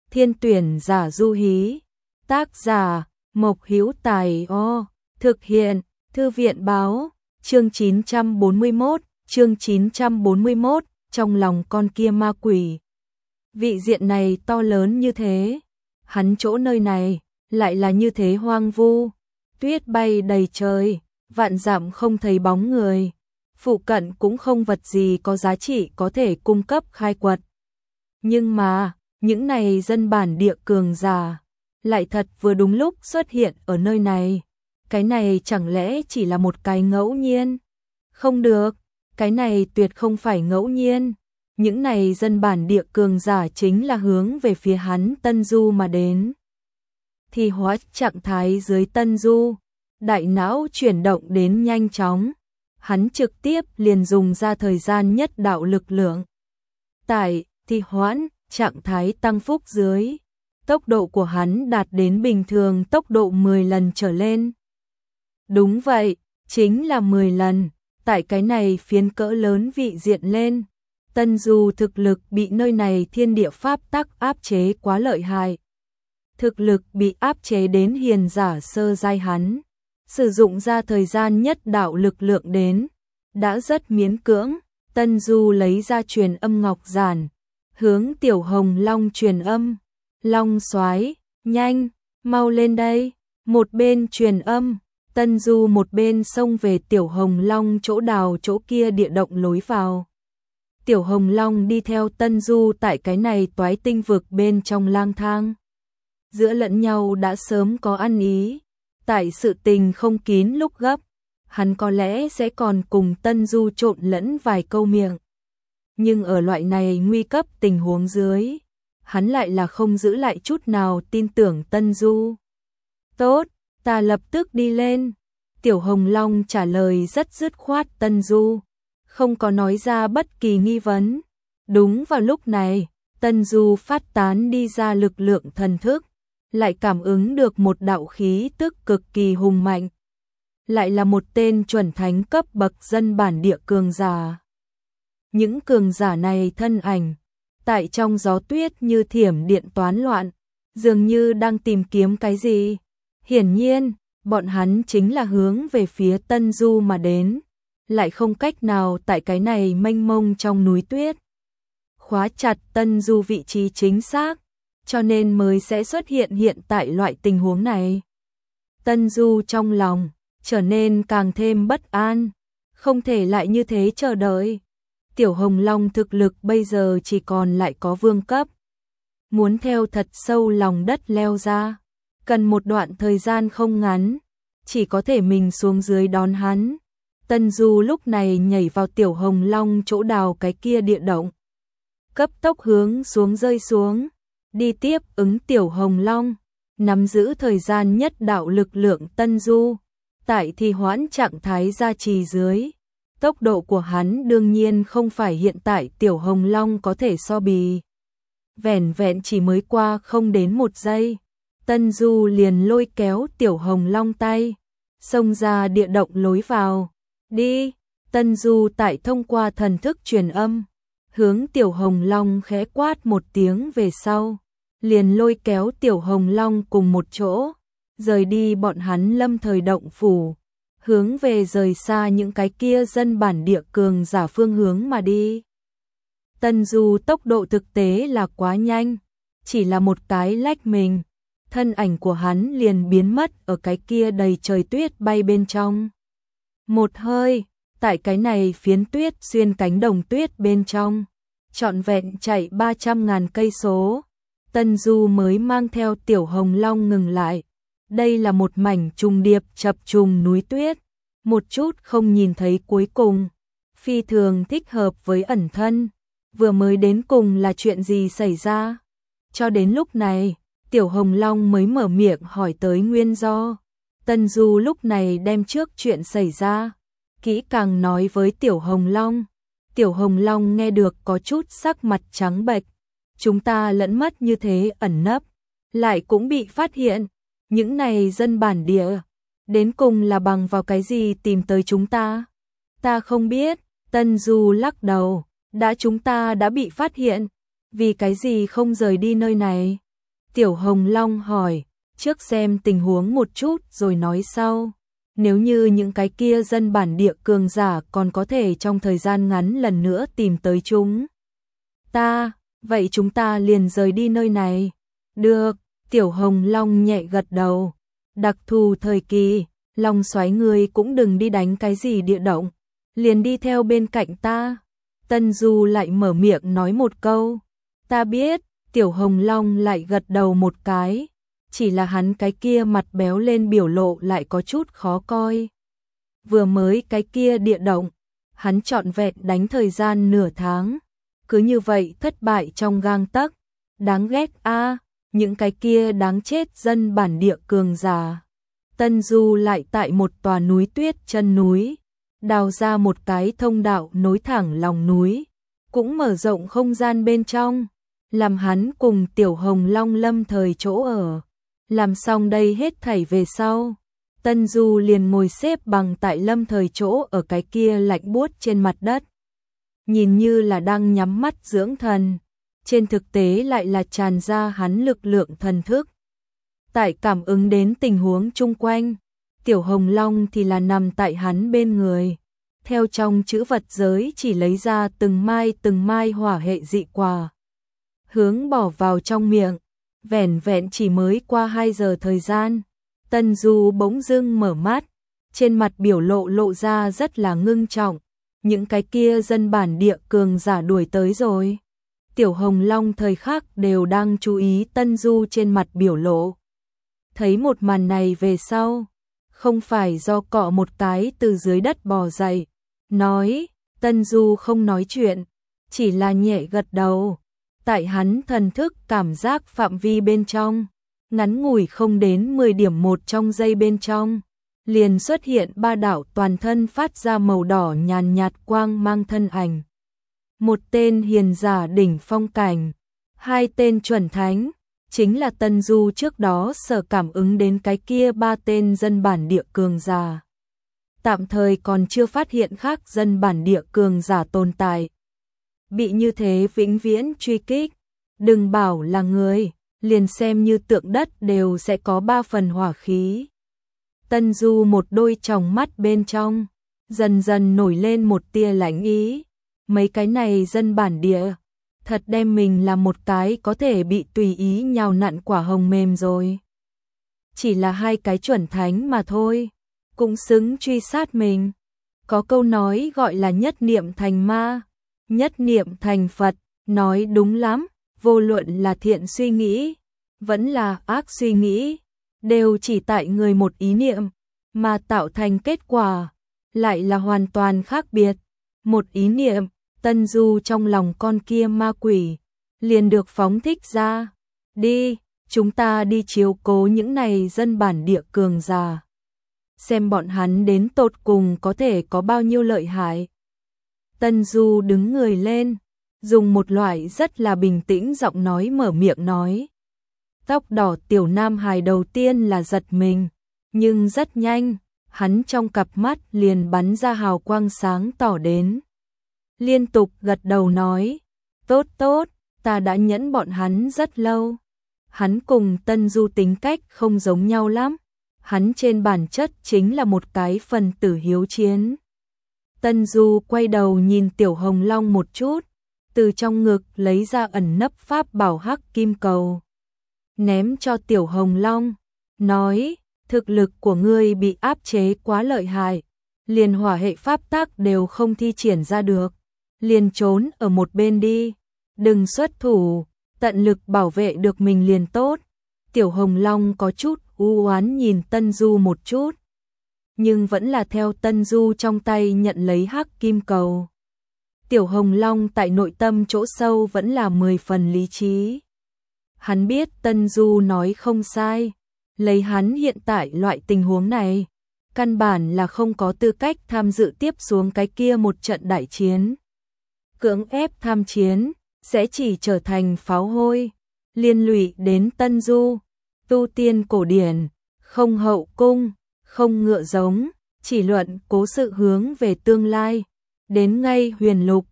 Thiên tuyển giả du hí. Tác giả, Mộc Hữu Tài O. Thực hiện, Thư viện báo. Chương 941, trong lòng con kia ma quỷ. Vị diện này to lớn như thế, hắn chỗ nơi này lại là như thế hoang vu, tuyết bay đầy trời, vạn dặm không thấy bóng người, phụ cận cũng không vật gì có giá trị có thể cung cấp khai quật. Nhưng mà, những này dân bản địa cường giả lại thật vừa đúng lúc xuất hiện ở nơi này. Cái này chẳng lẽ chỉ là một cái ngẫu nhiên? Không được, cái này tuyệt không phải ngẫu nhiên. Những này dân bản địa cường giả chính là hướng về phía hắn Tân Du mà đến. Thì hóa trạng thái dưới Tân Du, đại não chuyển động đến nhanh chóng. Hắn trực tiếp liền dùng ra thời gian nhất đạo lực lượng. Tại thì hoãn, trạng thái tăng phúc dưới, tốc độ của hắn đạt đến bình thường tốc độ 10 lần trở lên. Đúng vậy, chính là 10 lần, tại cái này phiến cỡ lớn vị diện lên. Tân Du thực lực bị nơi này thiên địa pháp tắc áp chế quá lợi hại. Thực lực bị áp chế đến hiền giả sơ giai hắn. Sử dụng ra thời gian nhất đạo lực lượng đến. Đã rất miễn cưỡng, Tân Du lấy ra truyền âm ngọc giản. Hướng Tiểu Hồng Long truyền âm. Long soái, nhanh, mau lên đây. Một bên truyền âm, Tân Du một bên xông về Tiểu Hồng Long chỗ đào chỗ kia địa động lối vào. Tiểu Hồng Long đi theo Tân Du tại cái này toái tinh vực bên trong lang thang. Giữa lẫn nhau đã sớm có ăn ý. Tại sự tình không kín lúc gấp, hắn có lẽ sẽ còn cùng Tân Du trộn lẫn vài câu miệng. Nhưng ở loại này nguy cấp tình huống dưới, hắn lại là không giữ lại chút nào tin tưởng Tân Du. Tốt, ta lập tức đi lên. Tiểu Hồng Long trả lời rất dứt khoát. Tân Du không có nói ra bất kỳ nghi vấn. Đúng vào lúc này, Tân Du phát tán đi ra lực lượng thần thức, lại cảm ứng được một đạo khí tức cực kỳ hùng mạnh. Lại là một tên chuẩn thánh cấp bậc dân bản địa cường giả. Những cường giả này thân ảnh, tại trong gió tuyết như thiểm điện toán loạn, dường như đang tìm kiếm cái gì. Hiển nhiên, bọn hắn chính là hướng về phía Tân Du mà đến, lại không cách nào tại cái này mênh mông trong núi tuyết khóa chặt Tân Du vị trí chính xác, cho nên mới sẽ xuất hiện hiện tại loại tình huống này. Tân Du trong lòng trở nên càng thêm bất an, không thể lại như thế chờ đợi. Tiểu Hồng Long thực lực bây giờ chỉ còn lại có vương cấp. Muốn theo thật sâu lòng đất leo ra, cần một đoạn thời gian không ngắn, chỉ có thể mình xuống dưới đón hắn. Tân Du lúc này nhảy vào Tiểu Hồng Long chỗ đào cái kia địa động. Cấp tốc hướng xuống rơi xuống, đi tiếp ứng Tiểu Hồng Long, nắm giữ thời gian nhất đạo lực lượng Tân Du. Tại thì hoãn trạng thái gia trì dưới, tốc độ của hắn đương nhiên không phải hiện tại Tiểu Hồng Long có thể so bì. Vẻn vẹn chỉ mới qua không đến một giây, Tân Du liền lôi kéo Tiểu Hồng Long tay, xông ra địa động lối vào. Đi, Tân Du tại thông qua thần thức truyền âm, hướng Tiểu Hồng Long khẽ quát một tiếng về sau, liền lôi kéo Tiểu Hồng Long cùng một chỗ, rời đi bọn hắn lâm thời động phủ, hướng về rời xa những cái kia dân bản địa cường giả phương hướng mà đi. Tân Du tốc độ thực tế là quá nhanh, chỉ là một cái lách mình, thân ảnh của hắn liền biến mất ở cái kia đầy trời tuyết bay bên trong. Một hơi, tại cái này phiến tuyết xuyên cánh đồng tuyết bên trong, trọn vẹn chạy 300.000 cây số, Tân Du mới mang theo Tiểu Hồng Long ngừng lại. Đây là một mảnh trùng điệp chập trùng núi tuyết, một chút không nhìn thấy cuối cùng, phi thường thích hợp với ẩn thân. Vừa mới đến cùng là chuyện gì xảy ra? Cho đến lúc này, Tiểu Hồng Long mới mở miệng hỏi tới nguyên do. Tân Du lúc này đem trước chuyện xảy ra, kỹ càng nói với Tiểu Hồng Long. Tiểu Hồng Long nghe được có chút sắc mặt trắng bệch. Chúng ta lẫn mất như thế ẩn nấp, lại cũng bị phát hiện. Những này dân bản địa, đến cùng là bằng vào cái gì tìm tới chúng ta? Ta không biết. Tân Du lắc đầu. Chúng ta đã bị phát hiện, vì cái gì không rời đi nơi này? Tiểu Hồng Long hỏi, trước xem tình huống một chút rồi nói sau. Nếu như những cái kia dân bản địa cường giả còn có thể trong thời gian ngắn lần nữa tìm tới chúng ta, vậy chúng ta liền rời đi nơi này. Được, Tiểu Hồng Long nhẹ gật đầu. Đặc thù thời kỳ, Long Soái người cũng đừng đi đánh cái gì địa động, liền đi theo bên cạnh ta. Tân Du lại mở miệng nói một câu. Ta biết. Tiểu Hồng Long lại gật đầu một cái, chỉ là hắn cái kia mặt béo lên biểu lộ lại có chút khó coi. Vừa mới cái kia địa động, hắn trọn vẹn đánh thời gian nửa tháng, cứ như vậy thất bại trong gang tấc, đáng ghét a, những cái kia đáng chết dân bản địa cường giả. Tân Du lại tại một tòa núi tuyết chân núi, đào ra một cái thông đạo nối thẳng lòng núi, cũng mở rộng không gian bên trong, làm hắn cùng Tiểu Hồng Long lâm thời chỗ ở. Làm xong đây hết thảy về sau, Tân Du liền ngồi xếp bằng tại lâm thời chỗ ở cái kia lạnh buốt trên mặt đất. Nhìn như là đang nhắm mắt dưỡng thần, trên thực tế lại là tràn ra hắn lực lượng thần thức. Tại cảm ứng đến tình huống chung quanh, Tiểu Hồng Long thì là nằm tại hắn bên người. Theo trong chữ vật giới chỉ lấy ra từng mai hỏa hệ dị quả, hướng bỏ vào trong miệng. Vẻn vẹn chỉ mới qua 2 giờ thời gian, Tân Du bỗng dưng mở mắt, trên mặt biểu lộ ra rất là ngưng trọng. Những cái kia dân bản địa cường giả đuổi tới rồi. Tiểu Hồng Long thời khắc đều đang chú ý Tân Du trên mặt biểu lộ. Thấy một màn này về sau, không phải do cọ một cái từ dưới đất bò dậy, nói. Tân Du không nói chuyện, chỉ là nhẹ gật đầu. Tại hắn thần thức cảm giác phạm vi bên trong, ngắn ngủi không đến 10 điểm 1 trong giây bên trong, liền xuất hiện 3 đạo toàn thân phát ra màu đỏ nhàn nhạt quang mang thân ảnh. Một tên hiền giả đỉnh phong cảnh, 2 tên chuẩn thánh, chính là Tân Du trước đó sở cảm ứng đến cái kia 3 tên dân bản địa cường giả. Tạm thời còn chưa phát hiện khác dân bản địa cường giả tồn tại. Bị như thế vĩnh viễn truy kích, đừng bảo là người, liền xem như tượng đất đều sẽ có 3 phần hỏa khí. Tân Du một đôi tròng mắt bên trong, dần dần nổi lên một tia lãnh ý. Mấy cái này dân bản địa, thật đem mình là một cái có thể bị tùy ý nhào nặn quả hồng mềm rồi. Chỉ là 2 cái chuẩn thánh mà thôi, cũng xứng truy sát mình. Có câu nói gọi là nhất niệm thành ma, nhất niệm thành Phật, nói đúng lắm, vô luận là thiện suy nghĩ, vẫn là ác suy nghĩ, đều chỉ tại người một ý niệm, mà tạo thành kết quả, lại là hoàn toàn khác biệt. Một ý niệm, Tân Du trong lòng con kia ma quỷ, liền được phóng thích ra. Đi, chúng ta đi chiếu cố những này dân bản địa cường giả. Xem bọn hắn đến tột cùng có thể có bao nhiêu lợi hại. Tân Du đứng người lên, dùng một loại rất là bình tĩnh giọng nói mở miệng nói. Tóc đỏ tiểu nam hài đầu tiên là giật mình, nhưng rất nhanh, hắn trong cặp mắt liền bắn ra hào quang sáng tỏ đến. Liên tục gật đầu nói, tốt tốt, ta đã nhẫn bọn hắn rất lâu. Hắn cùng Tân Du tính cách không giống nhau lắm, hắn trên bản chất chính là một cái phần tử hiếu chiến. Tân Du quay đầu nhìn Tiểu Hồng Long một chút, từ trong ngực lấy ra ẩn nấp pháp bảo hắc kim cầu, ném cho Tiểu Hồng Long, nói, thực lực của ngươi bị áp chế quá lợi hại, liền hỏa hệ pháp tắc đều không thi triển ra được, liền trốn ở một bên đi, đừng xuất thủ, tận lực bảo vệ được mình liền tốt. Tiểu Hồng Long có chút u oán nhìn Tân Du một chút, nhưng vẫn là theo Tân Du trong tay nhận lấy hắc kim cầu. Tiểu Hồng Long tại nội tâm chỗ sâu vẫn là 10 phần lý trí. Hắn biết Tân Du nói không sai, lấy hắn hiện tại loại tình huống này, căn bản là không có tư cách tham dự tiếp xuống cái kia một trận đại chiến. Cưỡng ép tham chiến, sẽ chỉ trở thành pháo hôi, liên lụy đến Tân Du. Tu tiên cổ điển, không hậu cung, không ngựa giống, chỉ luận cố sự hướng về tương lai. Đến ngay huyền lục,